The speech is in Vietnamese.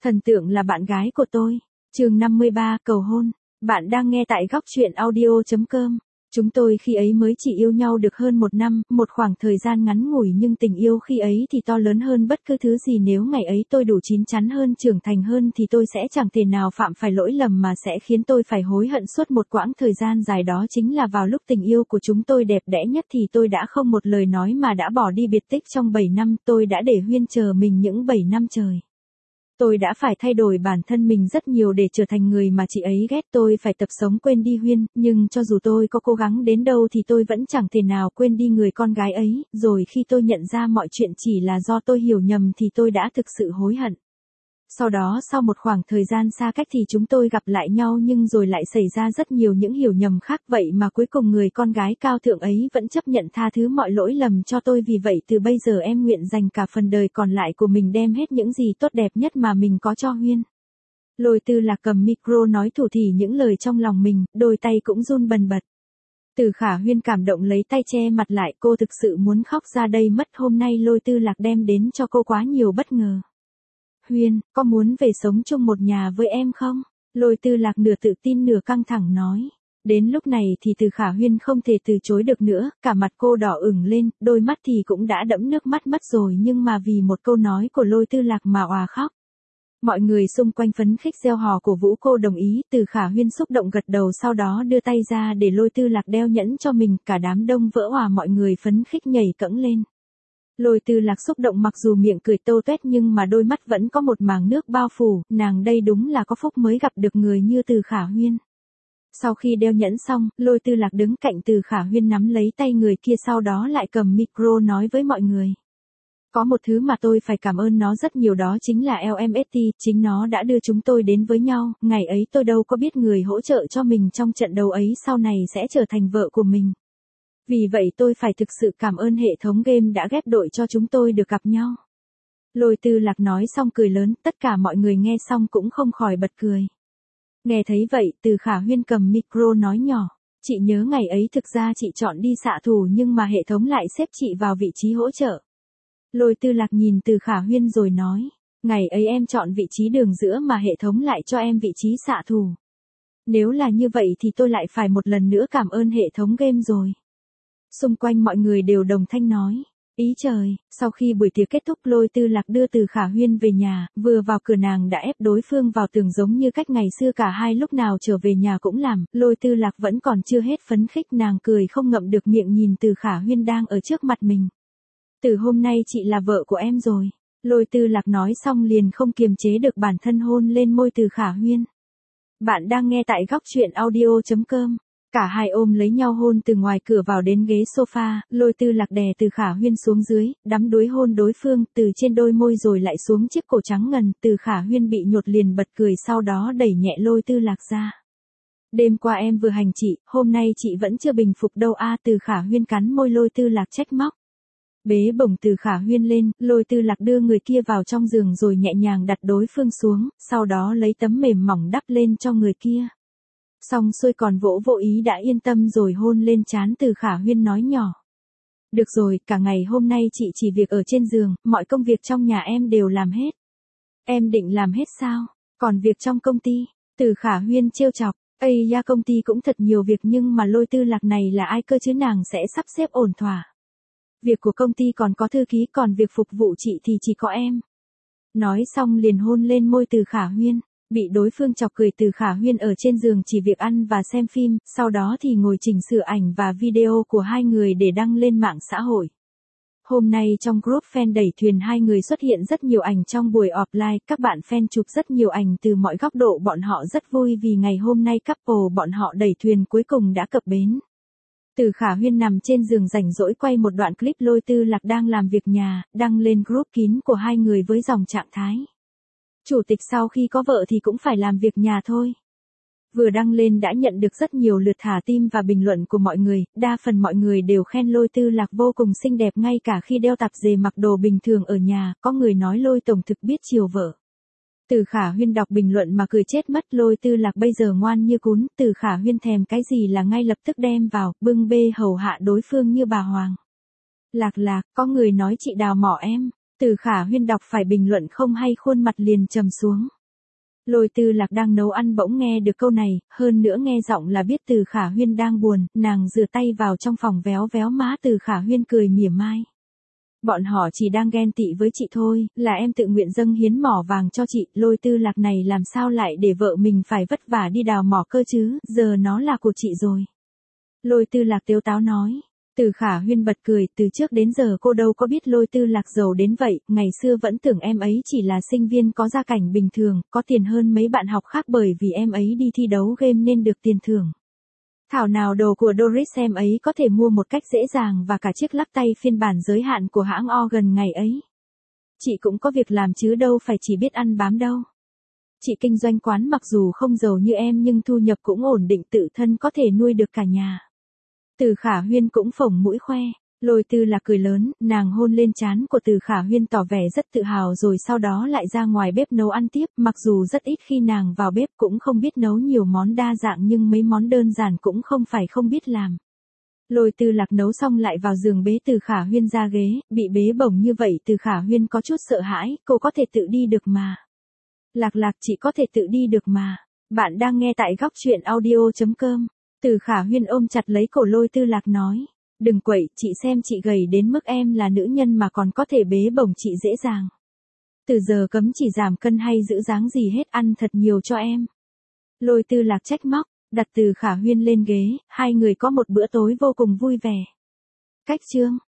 Thần tượng là bạn gái của tôi. Chương 53, cầu hôn. Bạn đang nghe tại góc truyện audio.com. Chúng tôi khi ấy mới chỉ yêu nhau được hơn 1 năm, một khoảng thời gian ngắn ngủi nhưng tình yêu khi ấy thì to lớn hơn bất cứ thứ gì. Nếu ngày ấy tôi đủ chín chắn hơn, trưởng thành hơn thì tôi sẽ chẳng thể nào phạm phải lỗi lầm mà sẽ khiến tôi phải hối hận suốt một quãng thời gian dài. Đó chính là vào lúc tình yêu của chúng tôi đẹp đẽ nhất thì tôi đã không một lời nói mà đã bỏ đi biệt tích trong 7 năm. Tôi đã để Huyên chờ mình những 7 năm trời. Tôi đã phải thay đổi bản thân mình rất nhiều để trở thành người mà chị ấy ghét. Tôi phải tập sống quên đi Huyên, nhưng cho dù tôi có cố gắng đến đâu thì tôi vẫn chẳng thể nào quên đi người con gái ấy. Rồi khi tôi nhận ra mọi chuyện chỉ là do tôi hiểu nhầm thì tôi đã thực sự hối hận. Sau đó sau một khoảng thời gian xa cách thì chúng tôi gặp lại nhau, nhưng rồi lại xảy ra rất nhiều những hiểu nhầm khác. Vậy mà cuối cùng người con gái cao thượng ấy vẫn chấp nhận tha thứ mọi lỗi lầm cho tôi. Vì vậy từ bây giờ em nguyện dành cả phần đời còn lại của mình đem hết những gì tốt đẹp nhất mà mình có cho Huyên. Lôi Tư Lạc cầm micro nói thủ thỉ những lời trong lòng mình, đôi tay cũng run bần bật. Từ Khả Huyên cảm động lấy tay che mặt lại, cô thực sự muốn khóc ra đây mất. Hôm nay Lôi Tư Lạc đem đến cho cô quá nhiều bất ngờ. Huyên, có muốn về sống chung một nhà với em không? Lôi Tư Lạc nửa tự tin nửa căng thẳng nói. Đến lúc này thì Từ Khả Huyên không thể từ chối được nữa, cả mặt cô đỏ ửng lên, đôi mắt thì cũng đã đẫm nước mắt mất rồi, nhưng mà vì một câu nói của Lôi Tư Lạc mà òa khóc. Mọi người xung quanh phấn khích reo hò cổ vũ cô đồng ý. Từ Khả Huyên xúc động gật đầu, sau đó đưa tay ra để Lôi Tư Lạc đeo nhẫn cho mình. Cả đám đông vỡ òa, mọi người phấn khích nhảy cẫng lên. Lôi Tư Lạc xúc động, mặc dù miệng cười tô toét nhưng mà đôi mắt vẫn có một màng nước bao phủ. Nàng đây đúng là có phúc mới gặp được người như Từ Khả Huyên. Sau khi đeo nhẫn xong, Lôi Tư Lạc đứng cạnh Từ Khả Huyên nắm lấy tay người kia, sau đó lại cầm micro nói với mọi người. Có một thứ mà tôi phải cảm ơn nó rất nhiều, đó chính là LMST, chính nó đã đưa chúng tôi đến với nhau. Ngày ấy tôi đâu có biết người hỗ trợ cho mình trong trận đấu ấy sau này sẽ trở thành vợ của mình. Vì vậy tôi phải thực sự cảm ơn hệ thống game đã ghép đội cho chúng tôi được gặp nhau. Lôi Tư Lạc nói xong cười lớn, tất cả mọi người nghe xong cũng không khỏi bật cười. Nghe thấy vậy, Từ Khả Huyên cầm micro nói nhỏ. Chị nhớ ngày ấy thực ra chị chọn đi xạ thủ nhưng mà hệ thống lại xếp chị vào vị trí hỗ trợ. Lôi Tư Lạc nhìn Từ Khả Huyên rồi nói. Ngày ấy em chọn vị trí đường giữa mà hệ thống lại cho em vị trí xạ thủ. Nếu là như vậy thì tôi lại phải một lần nữa cảm ơn hệ thống game rồi. Xung quanh mọi người đều đồng thanh nói. Ý trời, sau khi buổi tiệc kết thúc, Lôi Tư Lạc đưa Từ Khả Huyên về nhà, vừa vào cửa nàng đã ép đối phương vào tường giống như cách ngày xưa cả hai lúc nào trở về nhà cũng làm. Lôi Tư Lạc vẫn còn chưa hết phấn khích, nàng cười không ngậm được miệng nhìn Từ Khả Huyên đang ở trước mặt mình. Từ hôm nay chị là vợ của em rồi. Lôi Tư Lạc nói xong liền không kiềm chế được bản thân hôn lên môi Từ Khả Huyên. Bạn đang nghe tại góc truyện audio.com. Cả hai ôm lấy nhau hôn từ ngoài cửa vào đến ghế sofa. Lôi Tư Lạc đè Từ Khả Huyên xuống dưới, đắm đuối hôn đối phương từ trên đôi môi rồi lại xuống chiếc cổ trắng ngần. Từ Khả Huyên bị nhột liền bật cười, sau đó đẩy nhẹ Lôi Tư Lạc ra. Đêm qua em vừa hành chị, hôm nay chị vẫn chưa bình phục đâu a. Từ Khả Huyên cắn môi, Lôi Tư Lạc trách móc. Bế bổng Từ Khả Huyên lên, Lôi Tư Lạc đưa người kia vào trong giường rồi nhẹ nhàng đặt đối phương xuống, sau đó lấy tấm mềm mỏng đắp lên cho người kia. Xong xuôi còn vỗ vỗ ý đã yên tâm rồi hôn lên trán. Từ Khả Huyên nói nhỏ. Được rồi, cả ngày hôm nay chị chỉ việc ở trên giường, mọi công việc trong nhà em đều làm hết. Em định làm hết sao? Còn việc trong công ty? Từ Khả Huyên trêu chọc. Ây da, công ty cũng thật nhiều việc nhưng mà Lôi Tư Lạc này là ai cơ chứ, nàng sẽ sắp xếp ổn thỏa. Việc của công ty còn có thư ký, còn việc phục vụ chị thì chỉ có em. Nói xong liền hôn lên môi Từ Khả Huyên. Bị đối phương chọc cười, Từ Khả Huyên ở trên giường chỉ việc ăn và xem phim, sau đó thì ngồi chỉnh sửa ảnh và video của hai người để đăng lên mạng xã hội. Hôm nay trong group fan đẩy thuyền hai người xuất hiện rất nhiều ảnh trong buổi offline, các bạn fan chụp rất nhiều ảnh từ mọi góc độ, bọn họ rất vui vì ngày hôm nay couple bọn họ đẩy thuyền cuối cùng đã cập bến. Từ Khả Huyên nằm trên giường rảnh rỗi quay một đoạn clip Lôi Tư Lạc đang làm việc nhà, đăng lên group kín của hai người với dòng trạng thái. Chủ tịch sau khi có vợ thì cũng phải làm việc nhà thôi. Vừa đăng lên đã nhận được rất nhiều lượt thả tim và bình luận của mọi người, đa phần mọi người đều khen Lôi Tư Lạc vô cùng xinh đẹp ngay cả khi đeo tạp dề mặc đồ bình thường ở nhà, có người nói Lôi tổng thực biết chiều vợ. Từ Khả Huyên đọc bình luận mà cười chết mất. Lôi Tư Lạc bây giờ ngoan như cún, Từ Khả Huyên thèm cái gì là ngay lập tức đem vào, bưng bê hầu hạ đối phương như bà hoàng. Lạc, có người nói chị đào mỏ em. Từ Khả Huyên đọc phải bình luận không hay khuôn mặt liền trầm xuống. Lôi Tư Lạc đang nấu ăn bỗng nghe được câu này, hơn nữa nghe giọng là biết Từ Khả Huyên đang buồn, nàng rửa tay vào trong phòng véo véo má Từ Khả Huyên cười mỉa mai. Bọn họ chỉ đang ghen tị với chị thôi, là em tự nguyện dâng hiến mỏ vàng cho chị, Lôi Tư Lạc này làm sao lại để vợ mình phải vất vả đi đào mỏ cơ chứ, giờ nó là của chị rồi. Lôi Tư Lạc tếu táo nói. Từ Khả Huyên bật cười, từ trước đến giờ cô đâu có biết Lôi Tư Lạc giàu đến vậy, ngày xưa vẫn tưởng em ấy chỉ là sinh viên có gia cảnh bình thường, có tiền hơn mấy bạn học khác bởi vì em ấy đi thi đấu game nên được tiền thưởng. Thảo nào đồ của Doris em ấy có thể mua một cách dễ dàng và cả chiếc lắc tay phiên bản giới hạn của hãng Organ ngày ấy. Chị cũng có việc làm chứ đâu phải chỉ biết ăn bám đâu. Chị kinh doanh quán mặc dù không giàu như em nhưng thu nhập cũng ổn định tự thân có thể nuôi được cả nhà. Từ Khả Huyên cũng phồng mũi khoe. Lôi Tư Lạc cười lớn, nàng hôn lên trán của Từ Khả Huyên tỏ vẻ rất tự hào rồi sau đó lại ra ngoài bếp nấu ăn tiếp, mặc dù rất ít khi nàng vào bếp cũng không biết nấu nhiều món đa dạng nhưng mấy món đơn giản cũng không phải không biết làm. Lôi Tư Lạc nấu xong lại vào giường bế Từ Khả Huyên ra ghế, bị bế bổng như vậy Từ Khả Huyên có chút sợ hãi, cô có thể tự đi được mà. Lạc Lạc chị có thể tự đi được mà. Bạn đang nghe tại góc truyện audio.com. Từ Khả Huyên ôm chặt lấy cổ Lôi Tư Lạc nói. Đừng quậy, chị xem chị gầy đến mức em là nữ nhân mà còn có thể bế bổng chị dễ dàng. Từ giờ cấm chỉ giảm cân hay giữ dáng gì hết, ăn thật nhiều cho em. Lôi Tư Lạc trách móc, đặt Từ Khả Huyên lên ghế, hai người có một bữa tối vô cùng vui vẻ. Cách chương